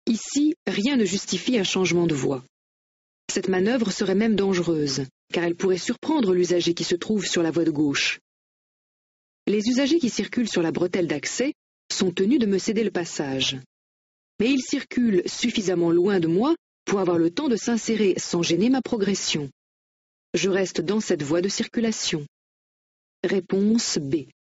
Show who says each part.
Speaker 1: Ici, rien ne justifie un changement de voie. Cette manœuvre serait même dangereuse, car elle pourrait surprendre l'usager qui se trouve sur la voie de gauche. Les usagers qui circulent sur la bretelle d'accès sont tenus de me céder le passage. Mais ils circulent suffisamment loin de moi pour avoir le temps de s'insérer sans gêner ma progression. Je reste dans cette voie de circulation. Réponse B.